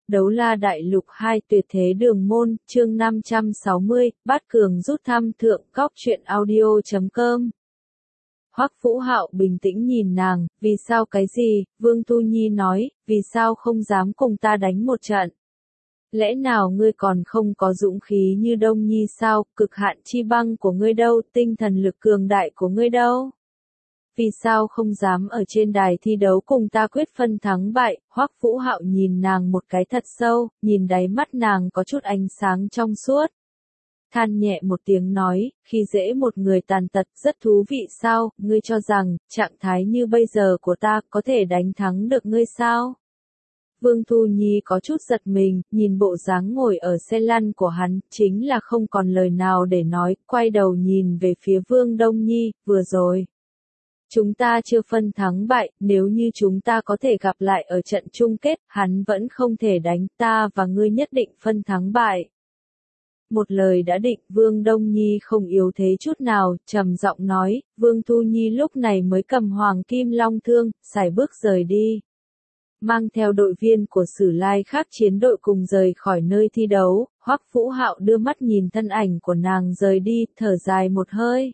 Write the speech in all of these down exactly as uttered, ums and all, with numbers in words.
Đấu La Đại Lục hai Tuyệt Thế Đường Môn, chương năm trăm sáu mươi, Bát Cường rút thăm thượng cóc truyện audio chấm com. Hoắc Vũ Hạo bình tĩnh nhìn nàng, vì sao cái gì, Vương Tu Nhi nói, vì sao không dám cùng ta đánh một trận. Lẽ nào ngươi còn không có dũng khí như Đông Nhi sao, cực hạn chi băng của ngươi đâu, tinh thần lực cường đại của ngươi đâu. Vì sao không dám ở trên đài thi đấu cùng ta quyết phân thắng bại, Hoắc Vũ Hạo nhìn nàng một cái thật sâu, nhìn đáy mắt nàng có chút ánh sáng trong suốt. Than nhẹ một tiếng nói, khi dễ một người tàn tật rất thú vị sao, ngươi cho rằng, trạng thái như bây giờ của ta có thể đánh thắng được ngươi sao? Vương Thu Nhi có chút giật mình, nhìn bộ dáng ngồi ở xe lăn của hắn, chính là không còn lời nào để nói, quay đầu nhìn về phía Vương Đông Nhi, vừa rồi. Chúng ta chưa phân thắng bại, nếu như chúng ta có thể gặp lại ở trận chung kết, hắn vẫn không thể đánh ta và ngươi nhất định phân thắng bại. Một lời đã định, Vương Đông Nhi không yếu thế chút nào, trầm giọng nói, Vương Thu Nhi lúc này mới cầm Hoàng Kim Long Thương, sải bước rời đi. Mang theo đội viên của Sử Lai khác chiến đội cùng rời khỏi nơi thi đấu, Hoắc Vũ Hạo đưa mắt nhìn thân ảnh của nàng rời đi, thở dài một hơi.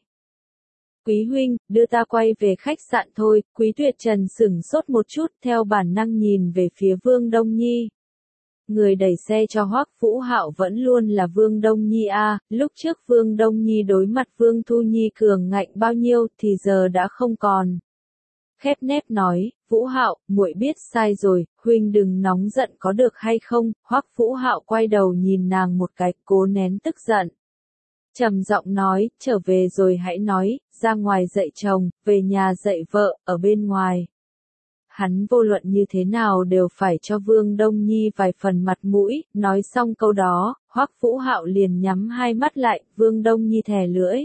Quý huynh, đưa ta quay về khách sạn thôi, Quý Tuyệt Trần sửng sốt một chút theo bản năng nhìn về phía Vương Đông Nhi. Người đẩy xe cho Hoắc Vũ Hạo vẫn luôn là Vương Đông Nhi a, lúc trước Vương Đông Nhi đối mặt Vương Thu Nhi cường ngạnh bao nhiêu thì giờ đã không còn. Khép nép nói, Vũ Hạo, muội biết sai rồi, huynh đừng nóng giận có được hay không, Hoắc Vũ Hạo quay đầu nhìn nàng một cái, cố nén tức giận. Trầm giọng nói, trở về rồi hãy nói, ra ngoài dạy chồng, về nhà dạy vợ, ở bên ngoài. Hắn vô luận như thế nào đều phải cho Vương Đông Nhi vài phần mặt mũi, nói xong câu đó, Hoắc Vũ Hạo liền nhắm hai mắt lại, Vương Đông Nhi thè lưỡi.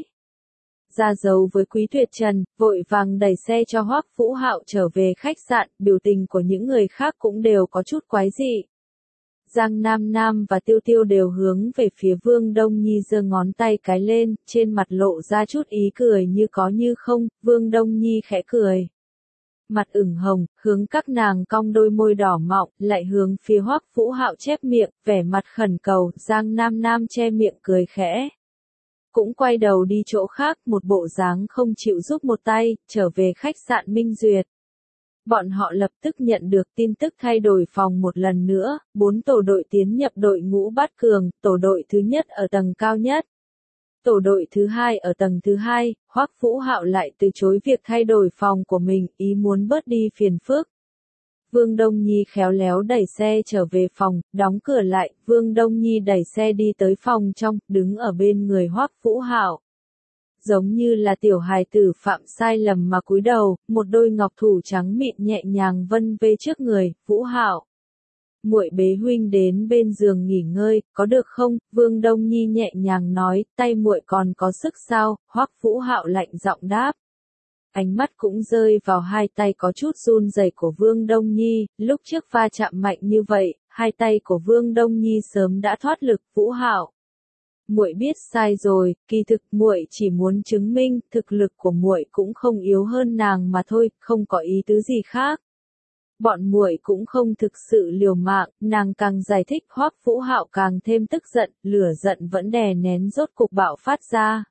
Ra dấu với Quý Tuyệt Trần, vội vàng đẩy xe cho Hoắc Vũ Hạo trở về khách sạn, biểu tình của những người khác cũng đều có chút quái dị. Giang Nam Nam và Tiêu Tiêu đều hướng về phía Vương Đông Nhi giơ ngón tay cái lên, trên mặt lộ ra chút ý cười như có như không, Vương Đông Nhi khẽ cười. Mặt ửng hồng, hướng các nàng cong đôi môi đỏ mọng, lại hướng phía Hoắc Vũ Hạo chép miệng, vẻ mặt khẩn cầu, Giang Nam Nam che miệng cười khẽ. Cũng quay đầu đi chỗ khác, một bộ dáng không chịu giúp một tay, trở về khách sạn Minh Duyệt. Bọn họ lập tức nhận được tin tức thay đổi phòng một lần nữa, bốn tổ đội tiến nhập đội ngũ Bát Cường, tổ đội thứ nhất ở tầng cao nhất. Tổ đội thứ hai ở tầng thứ hai, Hoắc Vũ Hạo lại từ chối việc thay đổi phòng của mình, ý muốn bớt đi phiền phức. Vương Đông Nhi khéo léo đẩy xe trở về phòng, đóng cửa lại, Vương Đông Nhi đẩy xe đi tới phòng trong, đứng ở bên người Hoắc Vũ Hạo. Giống như là tiểu hài tử phạm sai lầm mà cúi đầu, một đôi ngọc thủ trắng mịn nhẹ nhàng vân vê trước người, Vũ Hạo. Muội bế huynh đến bên giường nghỉ ngơi, có được không? Vương Đông Nhi nhẹ nhàng nói, tay muội còn có sức sao? Hoắc Vũ Hạo lạnh giọng đáp. Ánh mắt cũng rơi vào hai tay có chút run rẩy của Vương Đông Nhi, lúc trước va chạm mạnh như vậy, hai tay của Vương Đông Nhi sớm đã thoát lực, Vũ Hạo. Muội biết sai rồi, kỳ thực muội chỉ muốn chứng minh thực lực của muội cũng không yếu hơn nàng mà thôi, không có ý tứ gì khác. Bọn muội cũng không thực sự liều mạng, nàng càng giải thích Hoắc Vũ Hạo càng thêm tức giận, lửa giận vẫn đè nén rốt cục bạo phát ra.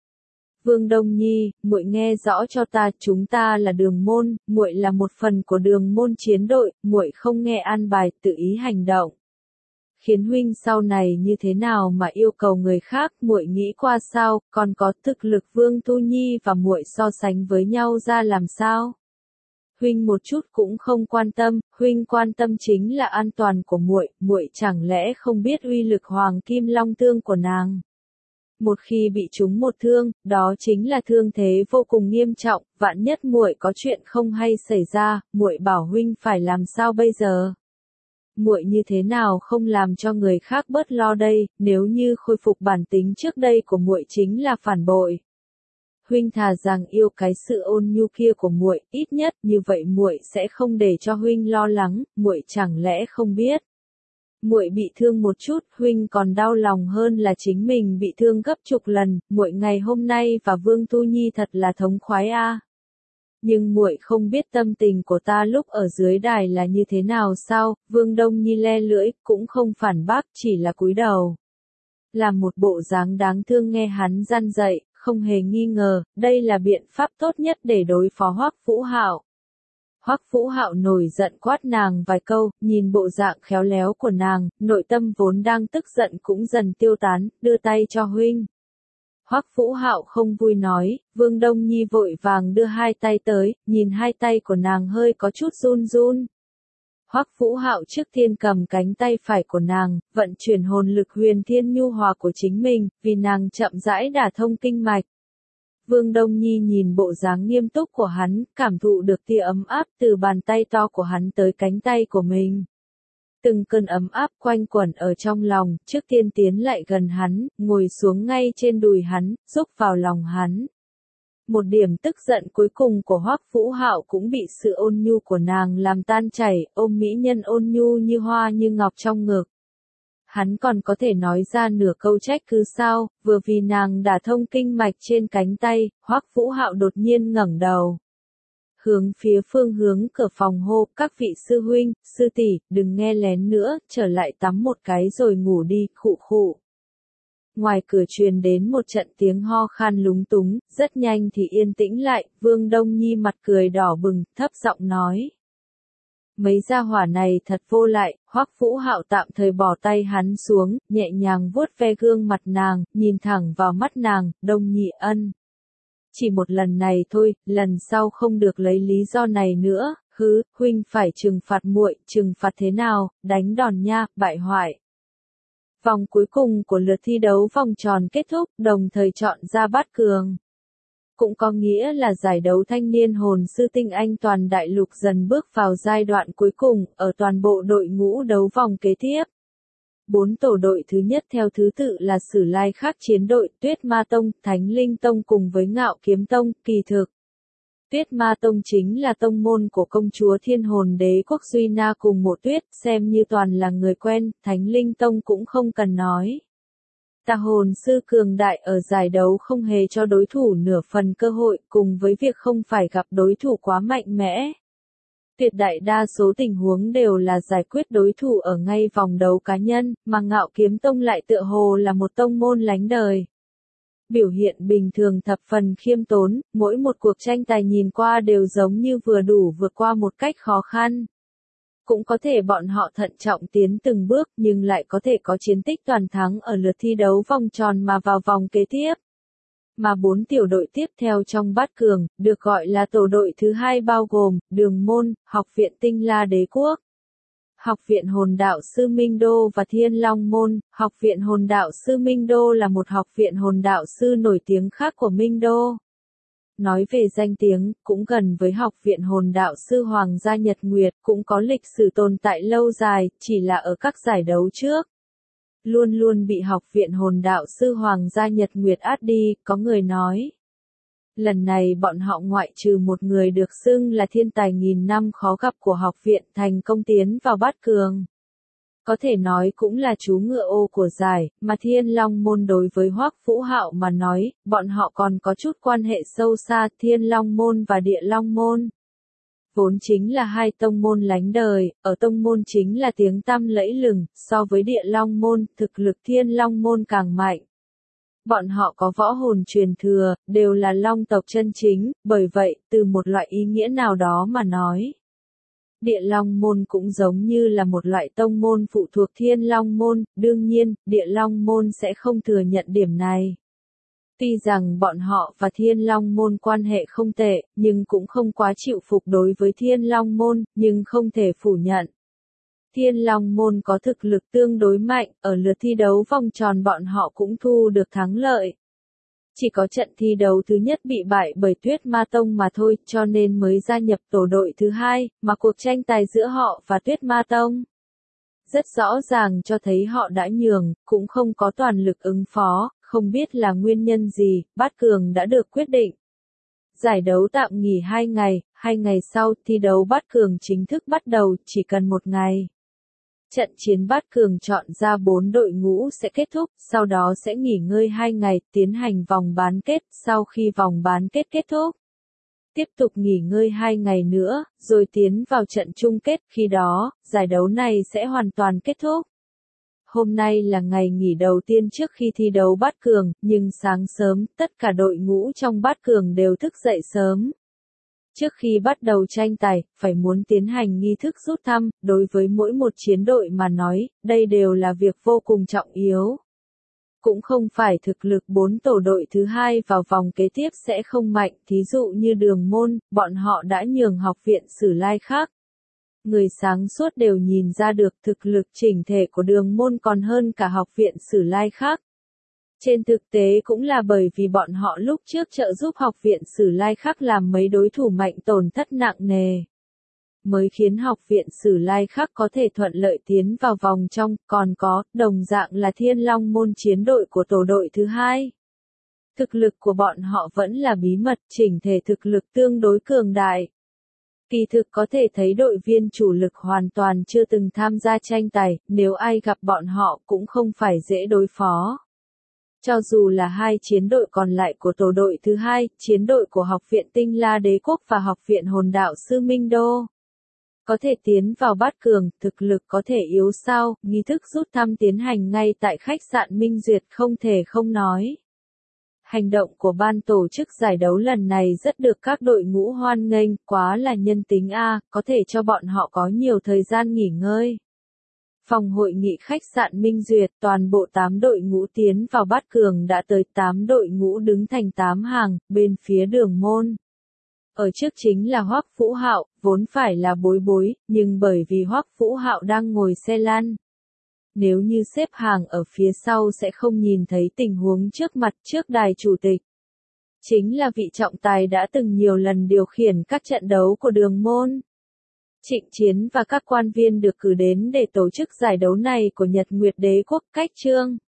Vương Đông Nhi, muội nghe rõ cho ta, chúng ta là Đường Môn, muội là một phần của Đường Môn chiến đội, muội không nghe an bài, tự ý hành động. Khiến huynh sau này như thế nào mà yêu cầu người khác, muội nghĩ qua sao, còn có thực lực Vương Tu Nhi và muội so sánh với nhau ra làm sao? Huynh một chút cũng không quan tâm, huynh quan tâm chính là an toàn của muội, muội chẳng lẽ không biết uy lực Hoàng Kim Long Thương của nàng? Một khi bị trúng một thương, đó chính là thương thế vô cùng nghiêm trọng, vạn nhất muội có chuyện không hay xảy ra, muội bảo huynh phải làm sao bây giờ? Muội như thế nào không làm cho người khác bớt lo đây, nếu như khôi phục bản tính trước đây của muội chính là phản bội. Huynh thà rằng yêu cái sự ôn nhu kia của muội, ít nhất như vậy muội sẽ không để cho huynh lo lắng, muội chẳng lẽ không biết? Muội bị thương một chút, huynh còn đau lòng hơn là chính mình bị thương gấp chục lần, muội ngày hôm nay và Vương Tu Nhi thật là thống khoái a. Nhưng muội không biết tâm tình của ta lúc ở dưới đài là như thế nào sao? Vương Đông Nhi le lưỡi, cũng không phản bác, chỉ là cúi đầu. Làm một bộ dáng đáng thương nghe hắn răn dạy, không hề nghi ngờ, đây là biện pháp tốt nhất để đối phó Hoắc Vũ Hạo. Hoắc Vũ Hạo nổi giận quát nàng vài câu, nhìn bộ dạng khéo léo của nàng, nội tâm vốn đang tức giận cũng dần tiêu tán, đưa tay cho huynh. Hoắc Vũ Hạo không vui nói, Vương Đông Nhi vội vàng đưa hai tay tới, nhìn hai tay của nàng hơi có chút run run. Hoắc Vũ Hạo trước tiên cầm cánh tay phải của nàng, vận chuyển hồn lực huyền thiên nhu hòa của chính mình, vì nàng chậm rãi đả thông kinh mạch. Vương Đông Nhi nhìn bộ dáng nghiêm túc của hắn, cảm thụ được tia ấm áp từ bàn tay to của hắn tới cánh tay của mình. Từng cơn ấm áp quanh quẩn ở trong lòng, trước tiên tiến lại gần hắn, ngồi xuống ngay trên đùi hắn, rúc vào lòng hắn. Một điểm tức giận cuối cùng của Hoắc Vũ Hạo cũng bị sự ôn nhu của nàng làm tan chảy, ôm mỹ nhân ôn nhu như hoa như ngọc trong ngực. Hắn còn có thể nói ra nửa câu trách cứ sao, vừa vì nàng đả thông kinh mạch trên cánh tay, Hoắc Vũ Hạo đột nhiên ngẩng đầu. Hướng phía phương hướng cửa phòng hô, các vị sư huynh, sư tỷ, đừng nghe lén nữa, trở lại tắm một cái rồi ngủ đi, khụ khụ. Ngoài cửa truyền đến một trận tiếng ho khan lúng túng, rất nhanh thì yên tĩnh lại, Vương Đông Nhi mặt cười đỏ bừng, thấp giọng nói. Mấy gia hỏa này thật vô lại, Hoắc Vũ Hạo tạm thời bỏ tay hắn xuống, nhẹ nhàng vuốt ve gương mặt nàng, nhìn thẳng vào mắt nàng, Đông Nhi ân. Chỉ một lần này thôi, lần sau không được lấy lý do này nữa, hứ, huynh phải trừng phạt muội, trừng phạt thế nào, đánh đòn nha, bại hoại. Vòng cuối cùng của lượt thi đấu vòng tròn kết thúc, đồng thời chọn ra bát cường. Cũng có nghĩa là giải đấu thanh niên hồn sư tinh anh toàn đại lục dần bước vào giai đoạn cuối cùng, ở toàn bộ đội ngũ đấu vòng kế tiếp. Bốn tổ đội thứ nhất theo thứ tự là Sử Lai Khắc Chiến đội, Tuyết Ma Tông, Thánh Linh Tông cùng với Ngạo Kiếm Tông, kỳ thực. Tuyết Ma Tông chính là tông môn của công chúa Thiên Hồn Đế quốc Duy Na cùng Mộ Tuyết, xem như toàn là người quen, Thánh Linh Tông cũng không cần nói. Tà hồn sư cường đại ở giải đấu không hề cho đối thủ nửa phần cơ hội, cùng với việc không phải gặp đối thủ quá mạnh mẽ. Tuyệt đại đa số tình huống đều là giải quyết đối thủ ở ngay vòng đấu cá nhân, mà Ngạo Kiếm Tông lại tựa hồ là một tông môn lánh đời. Biểu hiện bình thường thập phần khiêm tốn, mỗi một cuộc tranh tài nhìn qua đều giống như vừa đủ vượt qua một cách khó khăn. Cũng có thể bọn họ thận trọng tiến từng bước nhưng lại có thể có chiến tích toàn thắng ở lượt thi đấu vòng tròn mà vào vòng kế tiếp. Mà bốn tiểu đội tiếp theo trong bát cường, được gọi là tổ đội thứ hai bao gồm, Đường Môn, Học viện Tinh La Đế Quốc, Học viện Hồn Đạo Sư Minh Đô và Thiên Long Môn. Học viện Hồn Đạo Sư Minh Đô là một học viện hồn đạo sư nổi tiếng khác của Minh Đô. Nói về danh tiếng, cũng gần với Học viện Hồn Đạo Sư Hoàng gia Nhật Nguyệt, cũng có lịch sử tồn tại lâu dài, chỉ là ở các giải đấu trước. Luôn luôn bị Học viện Hồn Đạo Sư Hoàng gia Nhật Nguyệt át đi, có người nói. Lần này bọn họ ngoại trừ một người được xưng là thiên tài nghìn năm khó gặp của học viện thành công tiến vào bát cường. Có thể nói cũng là chú ngựa ô của giải, mà Thiên Long Môn đối với Hoắc Vũ Hạo mà nói, bọn họ còn có chút quan hệ sâu xa, Thiên Long Môn và Địa Long Môn. Vốn chính là hai tông môn lánh đời, ở tông môn chính là tiếng tăm lẫy lừng, so với Địa Long Môn, thực lực Thiên Long Môn càng mạnh. Bọn họ có võ hồn truyền thừa, đều là long tộc chân chính, bởi vậy, từ một loại ý nghĩa nào đó mà nói. Địa Long Môn cũng giống như là một loại tông môn phụ thuộc Thiên Long Môn, đương nhiên, Địa Long Môn sẽ không thừa nhận điểm này. Tuy rằng bọn họ và Thiên Long Môn quan hệ không tệ, nhưng cũng không quá chịu phục đối với Thiên Long Môn, nhưng không thể phủ nhận. Thiên Long Môn có thực lực tương đối mạnh, ở lượt thi đấu vòng tròn bọn họ cũng thu được thắng lợi. Chỉ có trận thi đấu thứ nhất bị bại bởi Tuyết Ma Tông mà thôi, cho nên mới gia nhập tổ đội thứ hai, mà cuộc tranh tài giữa họ và Tuyết Ma Tông rất rõ ràng cho thấy họ đã nhường, cũng không có toàn lực ứng phó, không biết là nguyên nhân gì, bát cường đã được quyết định. Giải đấu tạm nghỉ hai ngày, hai ngày sau, thi đấu bát cường chính thức bắt đầu, chỉ cần một ngày. Trận chiến bát cường chọn ra bốn đội ngũ sẽ kết thúc, sau đó sẽ nghỉ ngơi hai ngày, tiến hành vòng bán kết, sau khi vòng bán kết kết thúc. Tiếp tục nghỉ ngơi hai ngày nữa, rồi tiến vào trận chung kết, khi đó, giải đấu này sẽ hoàn toàn kết thúc. Hôm nay là ngày nghỉ đầu tiên trước khi thi đấu bát cường, nhưng sáng sớm, tất cả đội ngũ trong bát cường đều thức dậy sớm. Trước khi bắt đầu tranh tài, phải muốn tiến hành nghi thức rút thăm, đối với mỗi một chiến đội mà nói, đây đều là việc vô cùng trọng yếu. Cũng không phải thực lực bốn tổ đội thứ hai vào vòng kế tiếp sẽ không mạnh, thí dụ như Đường Môn, bọn họ đã nhường Học viện Sử Lai khác. Người sáng suốt đều nhìn ra được thực lực chỉnh thể của Đường Môn còn hơn cả Học viện Sử Lai khác. Trên thực tế cũng là bởi vì bọn họ lúc trước trợ giúp Học viện Sử Lai khác làm mấy đối thủ mạnh tổn thất nặng nề, mới khiến Học viện Sử Lai khác có thể thuận lợi tiến vào vòng trong, còn có, đồng dạng là Thiên Long môn chiến đội của tổ đội thứ hai. Thực lực của bọn họ vẫn là bí mật, chỉnh thể thực lực tương đối cường đại. Kỳ thực có thể thấy đội viên chủ lực hoàn toàn chưa từng tham gia tranh tài, nếu ai gặp bọn họ cũng không phải dễ đối phó. Cho dù là hai chiến đội còn lại của tổ đội thứ hai, chiến đội của Học viện Tinh La Đế Quốc và Học viện Hồn Đạo Sư Minh Đô, có thể tiến vào bát cường, thực lực có thể yếu sao, nghi thức rút thăm tiến hành ngay tại khách sạn Minh Duyệt không thể không nói. Hành động của ban tổ chức giải đấu lần này rất được các đội ngũ hoan nghênh, quá là nhân tính a, có thể cho bọn họ có nhiều thời gian nghỉ ngơi. Phòng hội nghị khách sạn Minh Duyệt, toàn bộ tám đội ngũ tiến vào bát cường đã tới tám đội ngũ đứng thành tám hàng, bên phía Đường Môn. Ở trước chính là Hoắc Vũ Hạo, vốn phải là bối bối, nhưng bởi vì Hoắc Vũ Hạo đang ngồi xe lăn. Nếu như xếp hàng ở phía sau sẽ không nhìn thấy tình huống trước mặt trước đài chủ tịch. Chính là vị trọng tài đã từng nhiều lần điều khiển các trận đấu của Đường Môn. Trịnh Chiến và các quan viên được cử đến để tổ chức giải đấu này của Nhật Nguyệt Đế Quốc cách Trương.